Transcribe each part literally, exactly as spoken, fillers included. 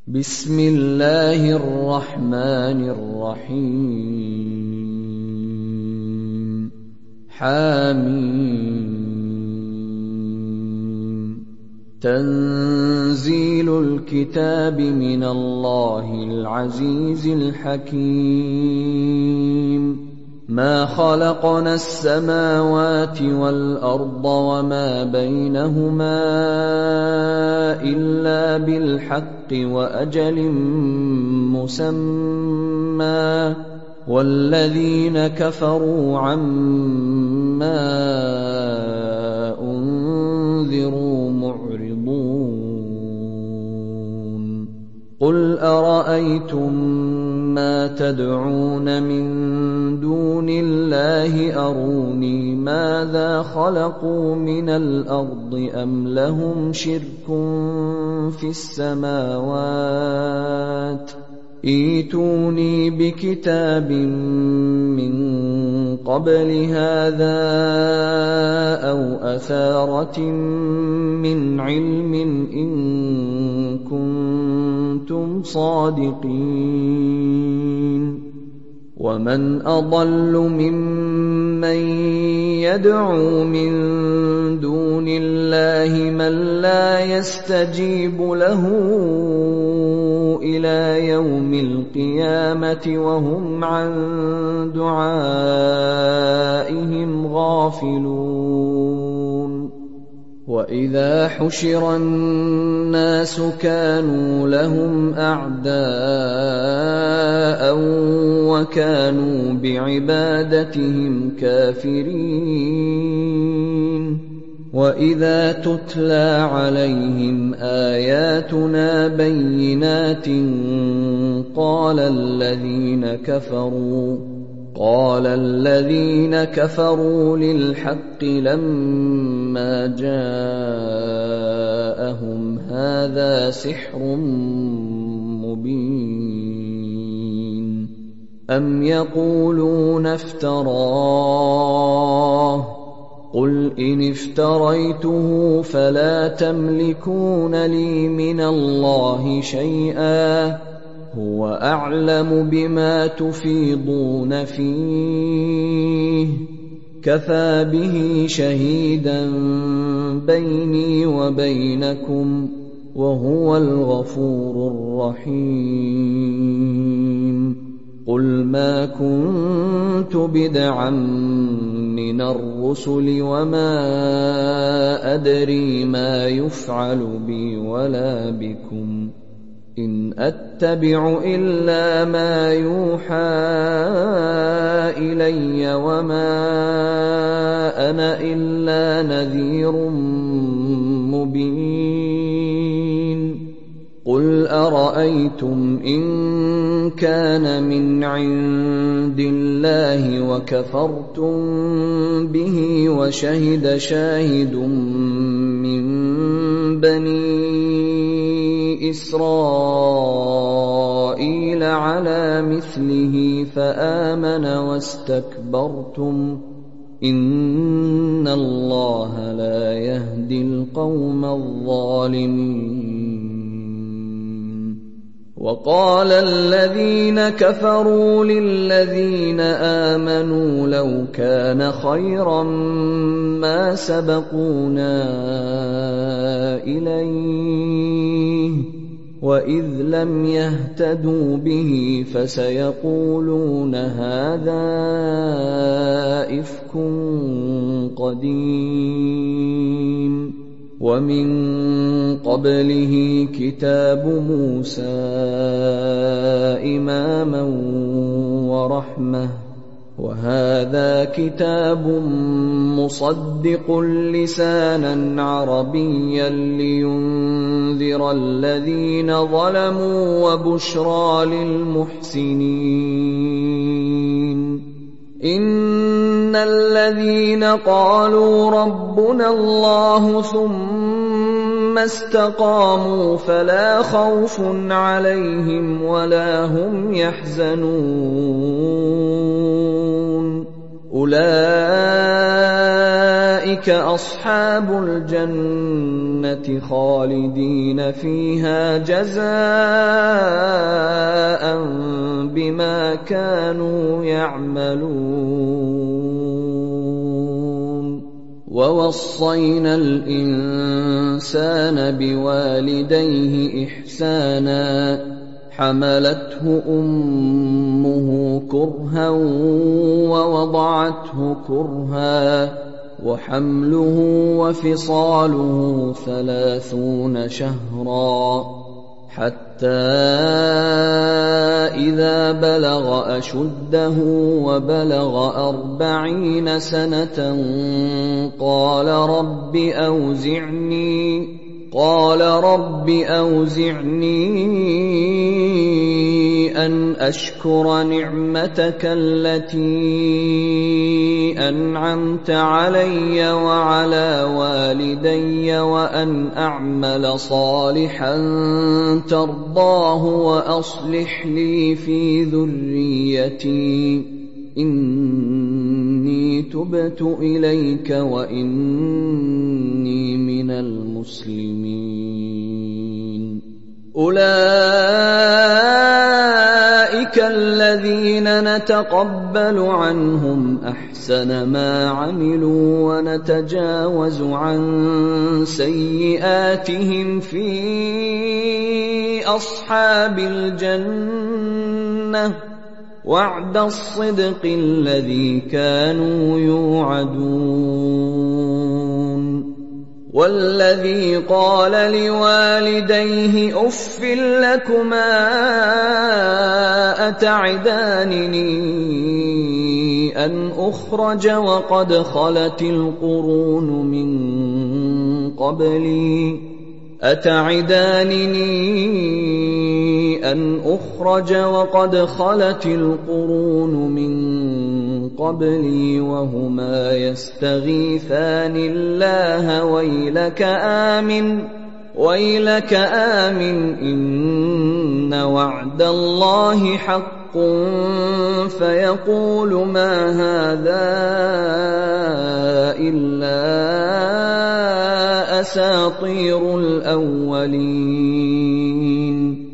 بسم الله الرحمن الرحيم حميم تنزيل الكتاب من الله العزيز الحكيم ما خلقنا السماوات والأرض وما بينهما إلا بالحق وأجل مسمى والذين كفروا عما أنذروا معرضون قل أرأيتم ما تدعون من دون الله أروني ماذا خلقوا من الأرض أم لهم شرك في السماوات ائتوني بكتاب من قبل هذا أو أثارة من علم إن كنتم صادقين ومن أضل ممن يدعو من دون الله من لا يستجيب له إلى يوم القيامة وهم عن دعائهم غافلون وإذا حشر الناس كانوا لهم أعداء وكانوا بعبادتهم كافرين وإذا تتلى عليهم آياتنا بينات قال الذين كفروا قال الذين كفروا للحق لما جاءهم هذا سحر مبين أم يقولون افتراه قل إن افتريته فلا تملكون لي من الله شيئا هو أعلم بما تفيضون فيه كفى به شهيدا بيني وبينكم وهو الغفور الرحيم قل ما كنت بدعا من الرسل وما أدري ما يفعل بي ولا بكم إن أتبع إلا ما يوحى إلي وما أنا إلا نذير مبين قل أرأيتم إن كان من عند الله وكفرتم به وشهد شاهد من بني إسرائيل على مثله فآمن واستكبرتم إن الله لا يهدي القوم الظالمين وقال الذين كفروا للذين آمنوا لو كان خيرا ما سبقونا إليه وإذ لم يهتدوا به فسيقولون هذا إفك قديم ومن قبله كتاب موسى إماما ورحمة وهذا كتاب مصدق لسانا عربيا لينذر الذين ظلموا وبشرى للمحسنين إن الذين قالوا ربنا الله ثم استقاموا فلا خوف عليهم ولا هم يحزنون أولئك أولئك أصحاب الجنة خالدين فيها جزاء بما كانوا يعملون. ووصينا الإنسان بوالديه إحسانا حملته أمه كرها ووضعته كرها وحمله وفصاله ثلاثون شهرا حتى إذا بلغ أشده وبلغ أربعين سنة قال رب أوزعني قال رب أوزعني أن أشكر نعمتك التي أنعمت علي وعلى والدي وأن أعمل صالحا ترضاه وأصلح لي في ذريتي إني تبت إليك وإني من المسلمين. أولئك الذين نتقبل عنهم أحسن ما عملوا ونتجاوز عن سيئاتهم في أصحاب الجنة وعد الصدق الذي كانوا يوعدون. والذي قال لوالديه أف لكما أتعدانني أن أخرج وقد خلت القرون من قبلي أتعدانني أن أخرج وقد خلت القرون من قبلي وهما يستغيثان الله ويلك آمن ويلك آمن إن وعد الله حق فيقول ما هذا إلا أساطير الأولين.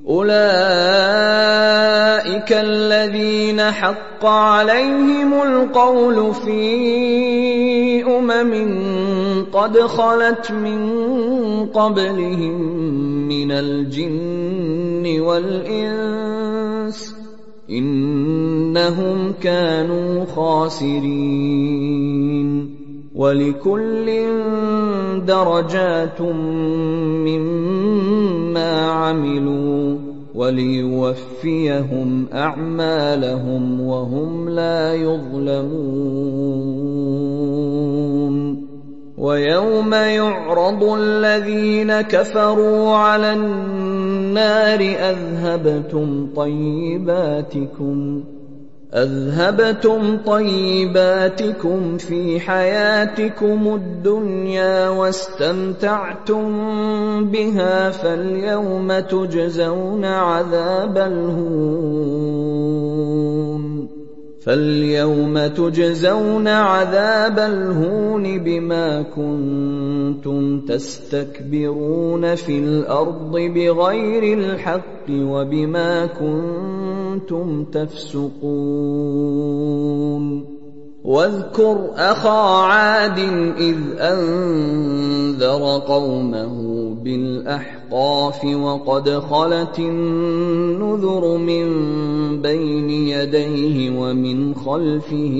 أولئك الذين حق عليهم القول في أمم قد خلت من قبلهم من الجن والإنس إنهم كانوا خاسرين. ولكل درجات مما عملوا وليوفيهم أعمالهم وهم لا يظلمون. ويوم يعرض الذين كفروا على النار أذهبتم طيباتكم أذهبتم طيباتكم في حياتكم الدنيا واستمتعتم بها فاليوم تجزون عذاب الهون فاليوم تجزون عذاب الهون بما كنتم تستكبرون في الأرض بغير الحق وبما كنتم تفسقون. واذكر أخا عاد إذ أنذر قومه بالأحقاف وقد خلت النذر من بين يديه ومن خلفه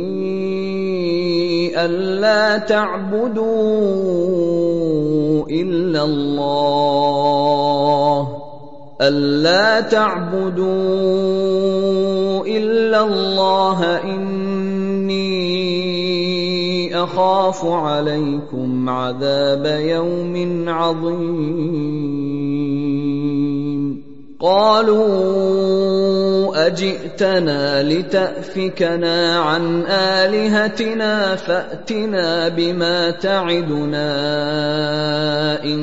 ألا تعبدوا إلا الله ألا تعبدوا إلا الله إني أخاف عليكم عذاب يوم عظيم. قالوا أجئتنا لتأفكنا عن آلهتنا فأتنا بما تعدنا إن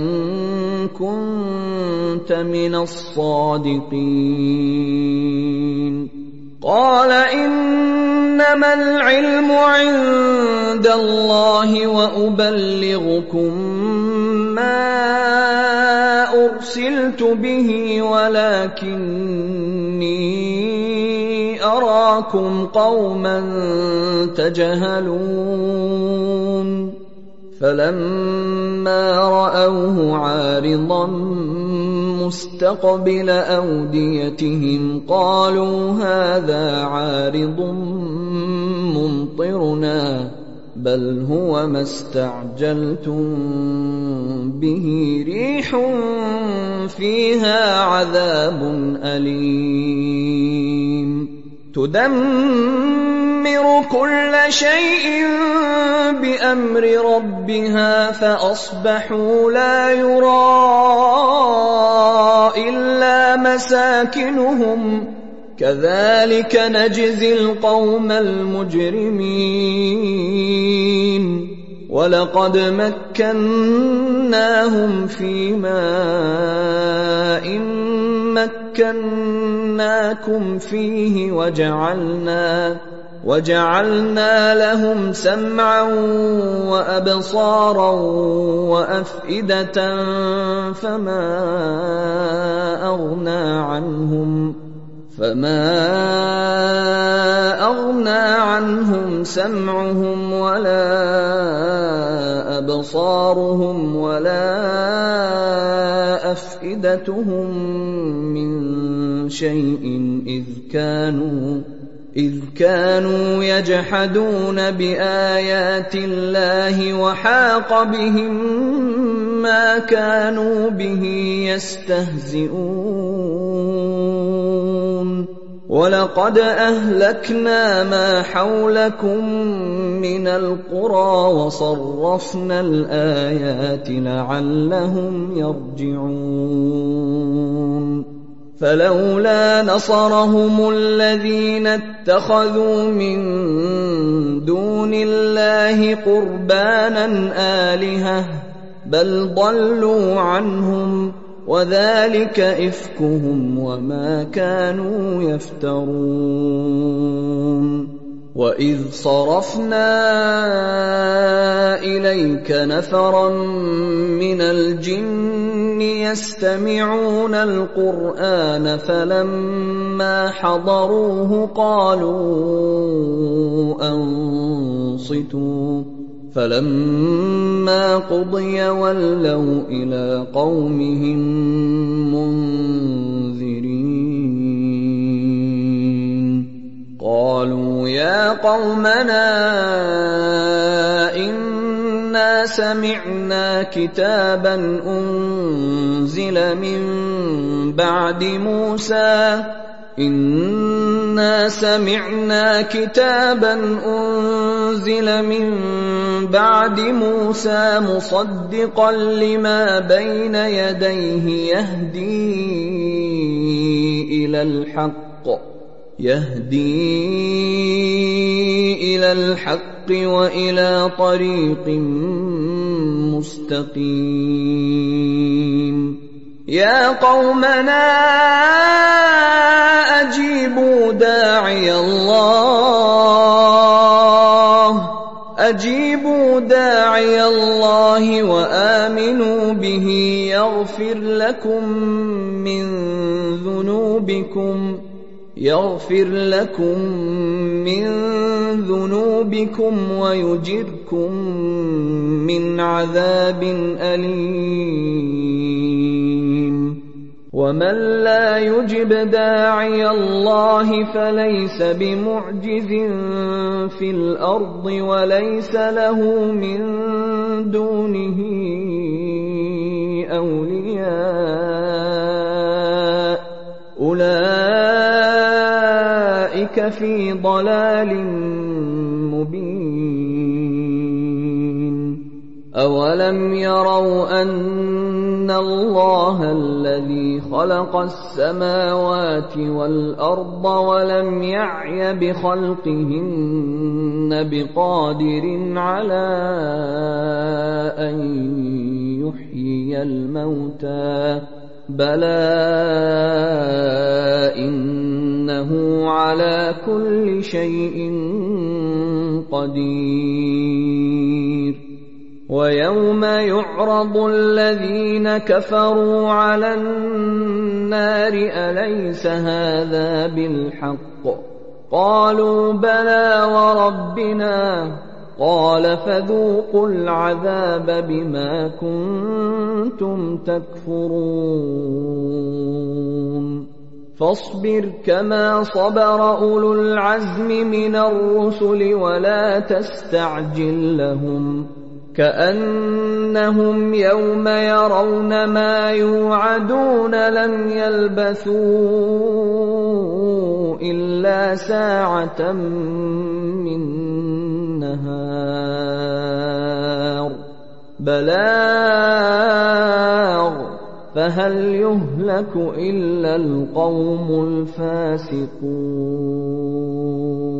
كنت من الصادقين. قال إن إنما العلم عند الله وأبلغكم ما أرسلت به ولكني أراكم قوما تجهلون فلما رأوه عارضا مستقبل أوديتهم قالوا هذا عارض ممطرنا بل هو ما استعجلتم به ريح فيها عذاب أليم تدمر كل شيء بأمر ربها فأصبحوا لا يرى إلا مساكنهم كذلك نجزي القوم المجرمين ولقد مكناهم في ماء مكناكم فيه وجعلنا وجعلنا لهم سمعا وأبصارا وأفئدة فما أغنى عنهم فما أغنى عنهم سمعهم ولا أبصارهم ولا أفئدتهم من شيء إذ كانوا إذ كانوا يجحدون بآيات الله وحاق بهم ما كانوا به يستهزئون ولقد أهلكنا ما حولكم من القرى وصرفنا الآيات لعلهم يرجعون فلولا نصرهم الذين اتخذوا من دون الله قربانا آلهة بل ضلوا عنهم وذلك إفكهم وما كانوا يفترون وإذ صرفنا إليك نفرا من الجن يستمعون القرآن فلما حضروه قالوا أنصتوا فلما قضي ولوا إلى قومهم منذرين قالوا يا قومنا إنا سمعنا كتابا أنزل من بعد موسى إنا سمعنا كتابا أنزل من بعد موسى مصدقا لما بين يديه يهدي إلى الحق يهدي إلى الحق وإلى طريق مستقيم يا قومنا أجيبوا داعي الله أجيبوا داعي الله وآمنوا به يغفر لكم من ذنوبكم يغفر لكم من ذنوبكم ويجركم من عذاب أليم ومن لا يجب داعي الله فليس بمعجز في الأرض وليس له من دونه أولياء أولئك في ضلال مبين أولم يروا أن الله الذي خلق السماوات والأرض ولم يعي بخلقهن بقادر على أن يحيي الموتى بلى إنه على على كل شيء قدير ويوم يعرض الذين كفروا على النار أليس هذا بالحق قالوا بلى وربنا قال فذوقوا العذاب بما كنتم تكفرون فاصبر كما صبر أولو العزم من الرسل ولا تستعجل لهم كأنهم يوم يرون ما يوعدون لم يلبثوا إلا ساعة من نهار بلاغ فهل يهلك إلا القوم الفاسقون